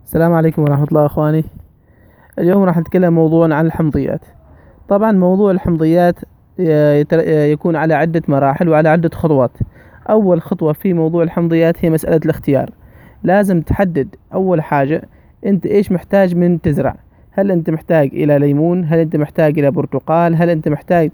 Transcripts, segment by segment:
السلام عليكم ورحمة الله أخواني. اليوم راح نتكلم موضوع عن الحمضيات. طبعا موضوع الحمضيات يكون على عدة مراحل وعلى عدة خطوات. أول خطوة في موضوع الحمضيات هي مسألة الاختيار. لازم تحدد أول حاجة أنت إيش محتاج من تزرع. هل أنت محتاج إلى ليمون؟ هل أنت محتاج إلى برتقال؟ هل أنت محتاج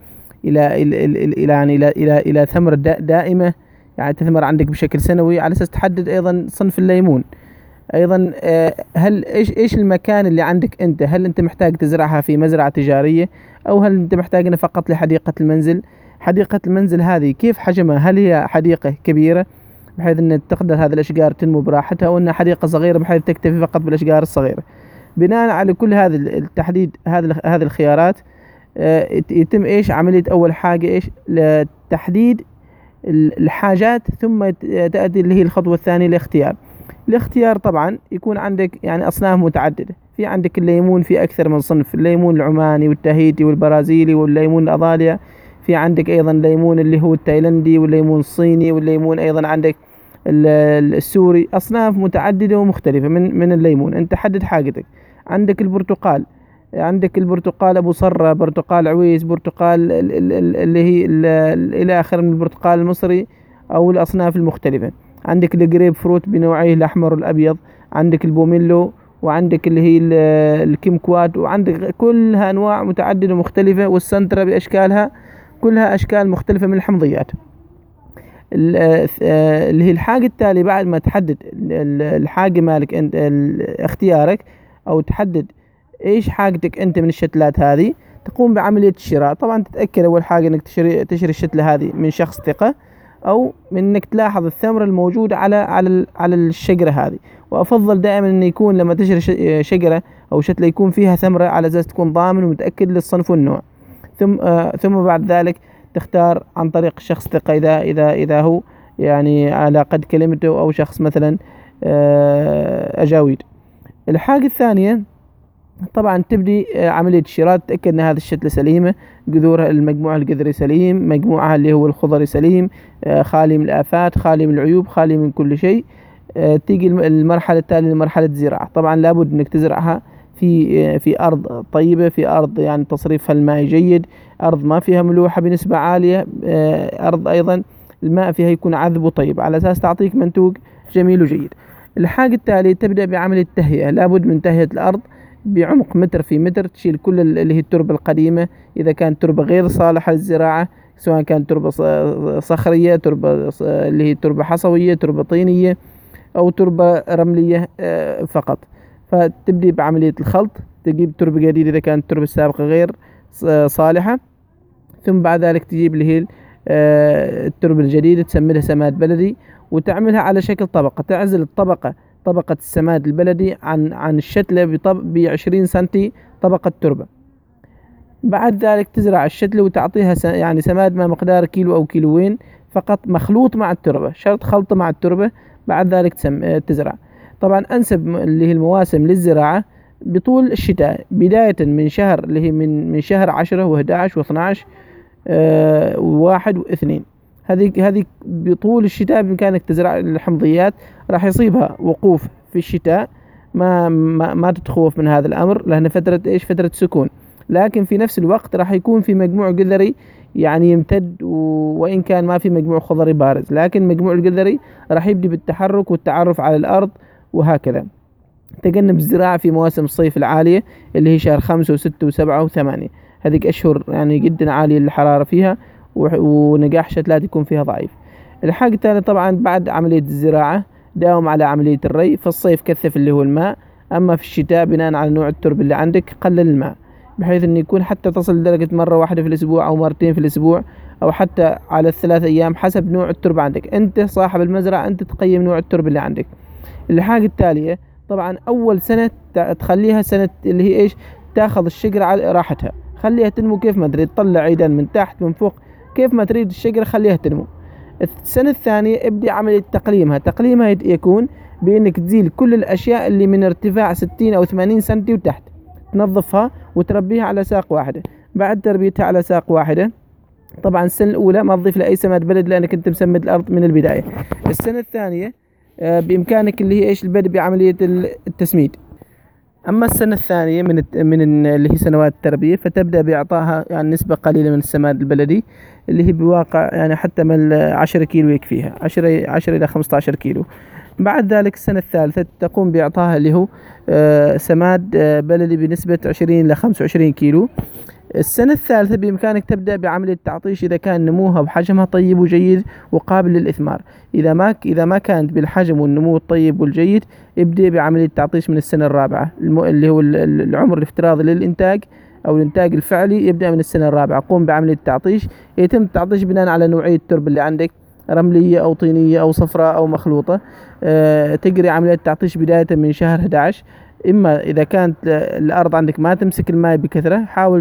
إلى ثمرة دائمة، يعني تثمر عندك بشكل سنوي، على أساس تحدد أيضا صنف الليمون. ايضا هل ايش المكان اللي عندك انت؟ هل انت محتاج تزرعها في مزرعة تجارية، او هل انت محتاجها فقط لحديقة المنزل؟ حديقة المنزل هذه كيف حجمها؟ هل هي حديقة كبيرة بحيث ان تقدر هذه الاشجار تنمو براحتها، او انها حديقة صغيرة بحيث تكتفي فقط بالاشجار الصغيرة؟ بناء على كل هذا التحديد، هذه الخيارات، يتم ايش عملية اول حاجة ايش لتحديد الحاجات، ثم تأتي اللي هي الخطوة الثانية الاختيار. طبعا يكون عندك يعني أصناف متعددة. في عندك الليمون في أكثر من صنف: الليمون العماني والتاهيتي والبرازيلي والليمون الأضاليا. في عندك أيضا الليمون اللي هو التايلندي والليمون الصيني، والليمون أيضا عندك السوري. أصناف متعددة ومختلفة من الليمون. أنت حدد حاجتك. عندك البرتقال أبو صرة، برتقال عويس، برتقال اللي هي إلى آخر من البرتقال المصري أو الأصناف المختلفة. عندك الجريب فروت بنوعيه الأحمر والأبيض، عندك البوميلو، وعندك اللي هي الكيمكوات، وعندك كلها أنواع متعددة ومختلفة، والسنترة بأشكالها كلها أشكال مختلفة من الحمضيات. اللي هي الحاجة التالية بعد ما تحدد الحاجة مالك أنت، اختيارك، أو تحدد إيش حاجتك أنت من الشتلات هذه، تقوم بعملية الشراء. طبعا تتأكد أول حاجة أنك تشتري الشتلة هذه من شخص ثقة، او من انك تلاحظ الثمرة الموجودة على الشجرة هذه. وافضل دائما ان يكون لما تشتري شجرة او شتلة يكون فيها ثمرة، على اساس تكون ضامن ومتأكد للصنف والنوع. ثم بعد ذلك تختار عن طريق شخص ثقة، اذا هو يعني على قد كلمته، او شخص مثلا اجاويد. الحاجة الثانية طبعا تبدي عملية الشراء، تتأكد ان هذه الشتلة سليمة، جذورها المجموع الجذري سليم، مجموعها اللي هو الخضري سليم، خالي من الآفات، خالي من العيوب، خالي من كل شيء. تيجي المرحلة التالية لمرحلة الزراعة. طبعا لابد انك تزرعها في أرض طيبة، في أرض يعني تصريفها المائي جيد، أرض ما فيها ملوحة بنسبة عالية، أرض أيضا الماء فيها يكون عذب وطيب، على أساس تعطيك منتوج جميل وجيد. الحاجة التالية تبدأ بعملية التهيئة. لابد من تهيئة الأرض بعمق متر في متر، تشيل كل اللي هي التربة القديمة، إذا كانت تربة غير صالحة للزراعة، سواء كانت تربة صخرية، تربة اللي هي تربة حصوية، تربة طينية، أو تربة رملية فقط. فتبدي بعملية الخلط، تجيب تربة جديدة إذا كانت التربة السابقة غير صالحة. ثم بعد ذلك تجيب اللي هي التربة الجديدة، تسميها سماد بلدي، وتعملها على شكل طبقة. تعزل طبقة السماد البلدي عن الشتلة ب20 سنتي طبقة تربة. بعد ذلك تزرع الشتلة وتعطيها يعني سماد ما مقدار كيلو أو كيلوين فقط، مخلوط مع التربة، شرط خلطة مع التربة. بعد ذلك تزرع. طبعا أنسب اللي هي المواسم للزراعة بطول الشتاء، بداية من شهر اللي هي من شهر 10 و11 و12 و1 و2. هذه بطول الشتاء بإمكانك تزرع الحمضيات. راح يصيبها وقوف في الشتاء، ما تتخوف من هذا الأمر، لأن فترة سكون، لكن في نفس الوقت راح يكون في مجموع جذري يعني يمتد، وإن كان ما في مجموع خضري بارز، لكن مجموع الجذري راح يبدي بالتحرك والتعرف على الأرض وهكذا. تجنب الزراعة في مواسم الصيف العالية، اللي هي شهر 5 و6 و7 و8. هذه أشهر يعني جدا عالية الحرارة فيها، ونجاح شتلات يكون فيها ضعيف. الحاجة الثانية طبعا بعد عملية الزراعة داوم على عملية الري. في الصيف كثف اللي هو الماء، أما في الشتاء بناء على نوع التربة اللي عندك قلل الماء، بحيث أن يكون حتى تصل لدرجة مرة واحدة في الأسبوع أو مرتين في الأسبوع، أو حتى على 3 أيام حسب نوع التربة عندك. أنت صاحب المزرعة، أنت تقيم نوع التربة اللي عندك. الحاجة التالية طبعا أول سنة تخليها سنة اللي هي إيش، تاخذ الشجرة على راحتها، خليها تنمو كيف ما تريد، تطلع عيدان من تحت من فوق كيف ما تريد الشجرة، خليها تنمو. السنة الثانية ابدي عملية تقليمها يكون بأنك تزيل كل الأشياء اللي من ارتفاع 60 أو 80 سنتي وتحت، تنظفها وتربيها على ساق واحدة. بعد تربيتها على ساق واحدة طبعا السنة الأولى ما تضيف لأي سماد بلد، لأنك أنت مسمد الأرض من البداية. السنة الثانية بإمكانك اللي هي إيش البدء بعملية التسميد. أما السنة الثانية اللي هي سنوات التربية، فتبدأ بإعطائها يعني نسبة قليلة من السماد البلدي، اللي هي بواقع يعني حتى من 10 كيلو يكفيها، 10 إلى 15 كيلو. بعد ذلك السنة الثالثة تقوم بإعطائها اللي هو سماد بلدي بنسبة 20 إلى 25 كيلو. السنة الثالثة بإمكانك تبدأ بعملية تعطيش إذا كان نموها وحجمها طيب وجيد وقابل للإثمار. إذا ما كانت بالحجم والنمو الطيب والجيد، ابدأ بعملية تعطيش من السنة الرابعة، اللي هو العمر الافتراضي للإنتاج أو الإنتاج الفعلي يبدأ من السنة الرابعة. قوم بعملية التعطيش. يتم التعطيش بناء على نوعية التربة اللي عندك، رملية أو طينية أو صفراء أو مخلوطة. تجري عملية التعطيش بداية من شهر 11. إما إذا كانت الأرض عندك ما تمسك الماء بكثرة، حاول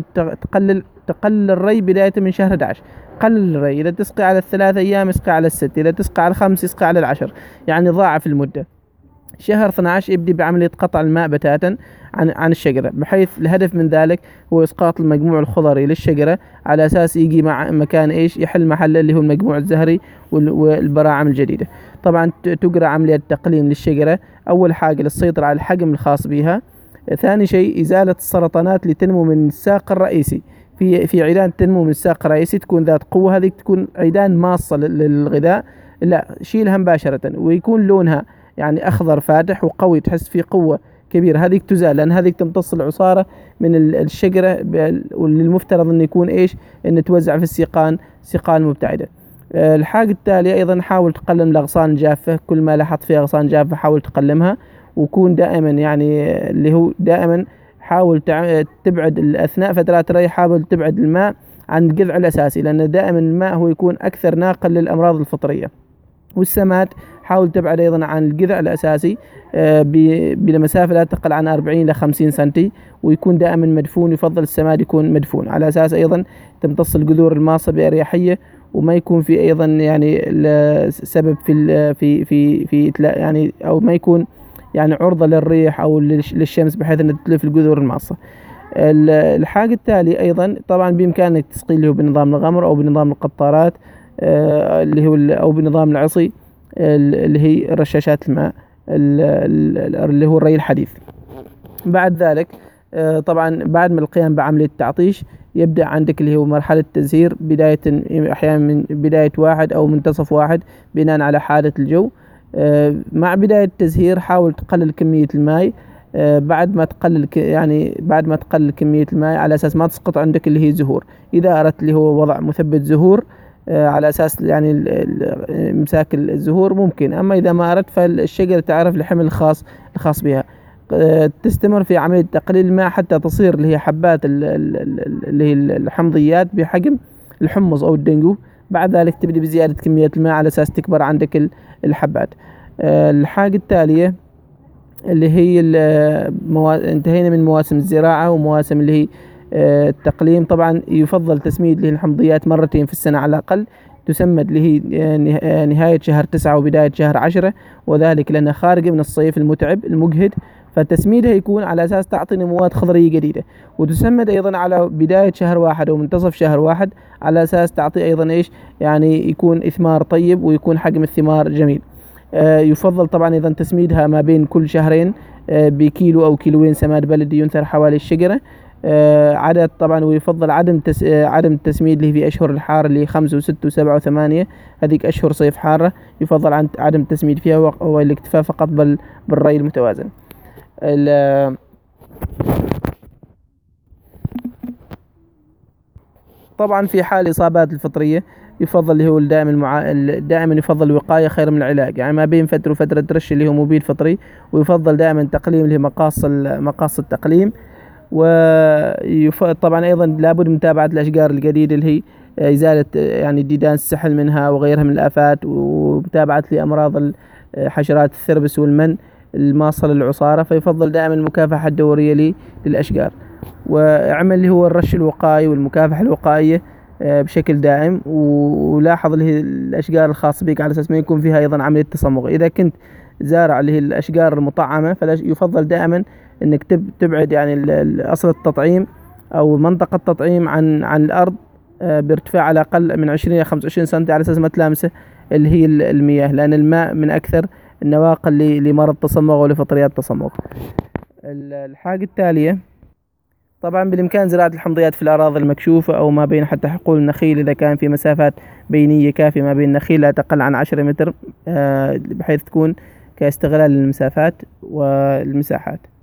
تقلل الري بداية من شهر 11. قلل الري، إذا تسقي على 3 أيام اسقي على 6، إذا تسقي على 5 اسقي على 10، يعني ضاعف المدة. شهر 12 ابدي بعملية قطع الماء بتاتا عن الشجرة، بحيث الهدف من ذلك هو إسقاط المجموع الخضري للشجرة، على أساس يجي مع مكان يحل محله اللي هو المجموع الزهري والبراعم الجديدة. طبعا تجرى عملية تقليم للشجرة، أول حاجة للسيطرة على الحجم الخاص بها. ثاني شيء إزالة السرطانات اللي تنمو من الساق الرئيسي. في عيدان تنمو من الساق الرئيسي تكون ذات قوة، هذه تكون عيدان ماصة للغذاء، لا شيلها مباشرة، ويكون لونها يعني أخضر فاتح وقوي، تحس فيه قوة كبيرة، هذيك تزال، لأن هذيك تمتص العصارة من الشجرة، واللي المفترض أن يكون أن توزع في سيقان مبتعدة. الحاجة التالية أيضا، حاول تقلم الأغصان الجافة، كل ما لاحظت فيها أغصان جافة حاول تقلمها، وكون دائما يعني اللي هو دائما حاول تبعد أثناء فترات الري، حاول تبعد الماء عن الجذع الأساسي، لأن دائما الماء هو يكون أكثر ناقل للأمراض الفطرية. والسماد حاول تبعد أيضا عن الجذع الأساسي بمسافة لا تقل عن 40 إلى 50 سنتي، ويكون دائما مدفون. يفضل السماد يكون مدفون على أساس أيضا تمتص الجذور الماصة بأريحية، وما يكون في أيضا يعني سبب في يعني، أو ما يكون يعني عرضة للريح أو للشمس بحيث أن تتلف الجذور الماصة. الحاجة التالية أيضا، طبعا بإمكانك تسقي له بنظام الغمر أو بنظام القطارات، اللي هو أو بنظام العصي، اللي هي رشاشات الماء، اللي هو الري الحديث. بعد ذلك طبعا بعد ما القيام بعملية التعطيش، يبدأ عندك اللي هو مرحلة التزهير، بداية أحيانا من بداية 1 أو منتصف 1 بناء على حالة الجو. مع بداية التزهير حاول تقلل كمية الماء، بعد ما تقلل كمية الماء على أساس ما تسقط عندك اللي هي زهور. إذا أردت اللي هو وضع مثبت زهور على أساس يعني إمساك الزهور ممكن، أما إذا ما أردت فالشجرة تعرف الحمل الخاص بها. تستمر في عملية تقليل الماء حتى تصير اللي هي حبات اللي هي الحمضيات بحجم الحمص أو الدنجو. بعد ذلك تبدأ بزيادة كمية الماء على أساس تكبر عندك الحبات. الحاجة التالية اللي هي انتهينا من مواسم الزراعة ومواسم اللي هي التقليم. طبعا يفضل تسميد اللي هي الحمضيات مرتين في السنة على الأقل، تسمد اللي هي نهاية شهر 9 وبداية شهر 10، وذلك لأنها خارجة من الصيف المتعب المجهد، فتسميدها يكون على أساس تعطي نموات خضرية جديدة. وتسمد أيضا على بداية شهر 1 أو منتصف شهر 1 على أساس تعطي أيضا يعني يكون إثمار طيب ويكون حجم الثمار جميل. يفضل طبعا أيضا تسميدها ما بين كل شهرين بكيلو أو كيلوين سماد بلدي ينثر حوالي الشجرة. عدد طبعا، ويفضل عدم التسميد اللي في أشهر الحار اللي 5 و6 و7 و8، هذيك أشهر صيف حارة يفضل عدم التسميد فيها، والاكتفاء فقط بالري المتوازن. طبعا في حال الإصابات الفطرية يفضل اللي هو دائما يفضل الوقاية خير من العلاج، يعني ما بين فترة وفترة ترش اللي هو مبيد فطري، ويفضل دائما تقليم اللي هي مقاص التقليم. وطبعا أيضا لابد من متابعة الأشجار الجديدة اللي هي إزالة يعني الديدان السحل منها وغيرها من الآفات، ومتابعة لأمراض حشرات الثربس والمن الماصة للعصارة. فيفضل دائما المكافحة الدورية للأشجار، واعمل اللي هو الرش الوقائي والمكافحة الوقائية بشكل دائم. ولاحظ اللي هي الأشجار الخاصة بك على أساس ما يكون فيها أيضا عملية تصمغ. إذا كنت زارع اللي هي الأشجار المطعمة، فلا يفضل دائما انك تبعد يعني اصل التطعيم او منطقة التطعيم عن الارض بارتفاع على الاقل من 20 الى 25 سم على اساس ما تلامسه اللي هي المياه، لان الماء من اكثر النواقل لمرض التصمغ ولفطريات التصمغ. الحاجة التالية، طبعا بالإمكان زراعة الحمضيات في الأراضي المكشوفة أو ما بين حتى حقول النخيل إذا كان في مسافات بينية كافية ما بين النخيل لا تقل عن 10 متر، بحيث تكون كاستغلال للمسافات والمساحات.